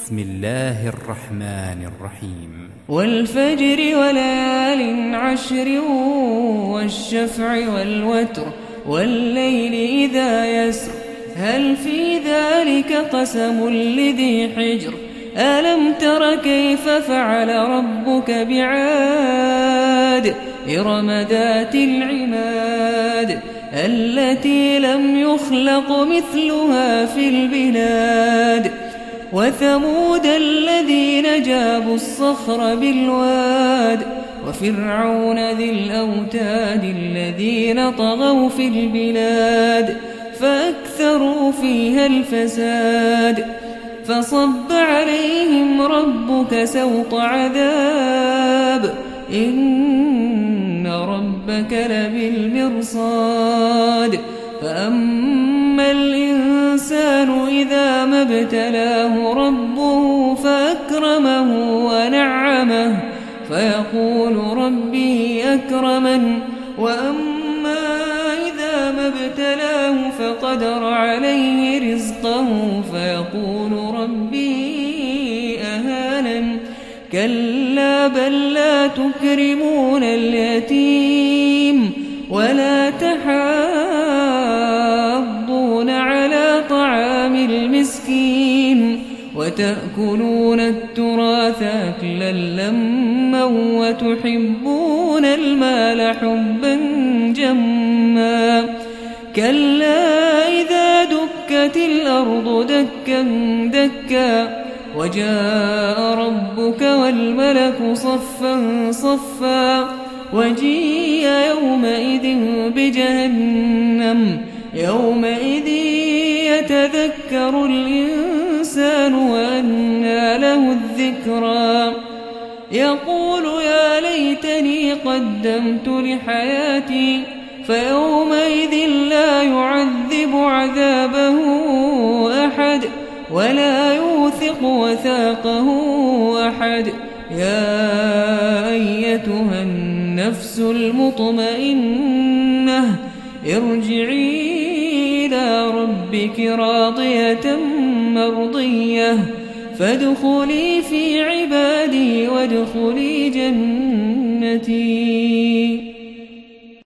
بسم الله الرحمن الرحيم والفجر وليال عشر والشفع والوتر والليل إذا يسر هل في ذلك قسم لذي حجر ألم تر كيف فعل ربك بعاد إرم ذات العماد التي لم يخلق مثلها في البلاد وثمود الذين جابوا الصخر بالواد وفرعون ذي الأوتاد الذين طغوا في البلاد فأكثروا فيها الفساد فصب عليهم ربك سوط عذاب إن ربك لبالمرصاد فأما الإنسان إذا ما ابتلاه ربه فأكرمه ونعمه فيقول ربي أكرمن وأما إذا ما ابتلاه فقدر عليه رزقه فيقول ربي أهانن كلا بل لا تكرمون اليتيم ولا تحاضون على طعام المسكين وتأكلون التراث أكلا لما وتحبون المال حبا جما كلا إذا دكت الأرض دكا دكا وجاء ربك والملك صفا صفا وجيء يومئذ بجهنم يومئذ يتذكر الإنسان وأنى له الذكرى يقول يا ليتني قدمت لحياتي فيومئذ لا يعذب عذابه أحد ولا يوثق وثاقه أحد يا أيتها النفس المطمئنة ارجعي إلى ربك راضية مرضية فادخلي في عبادي وادخلي جنتي.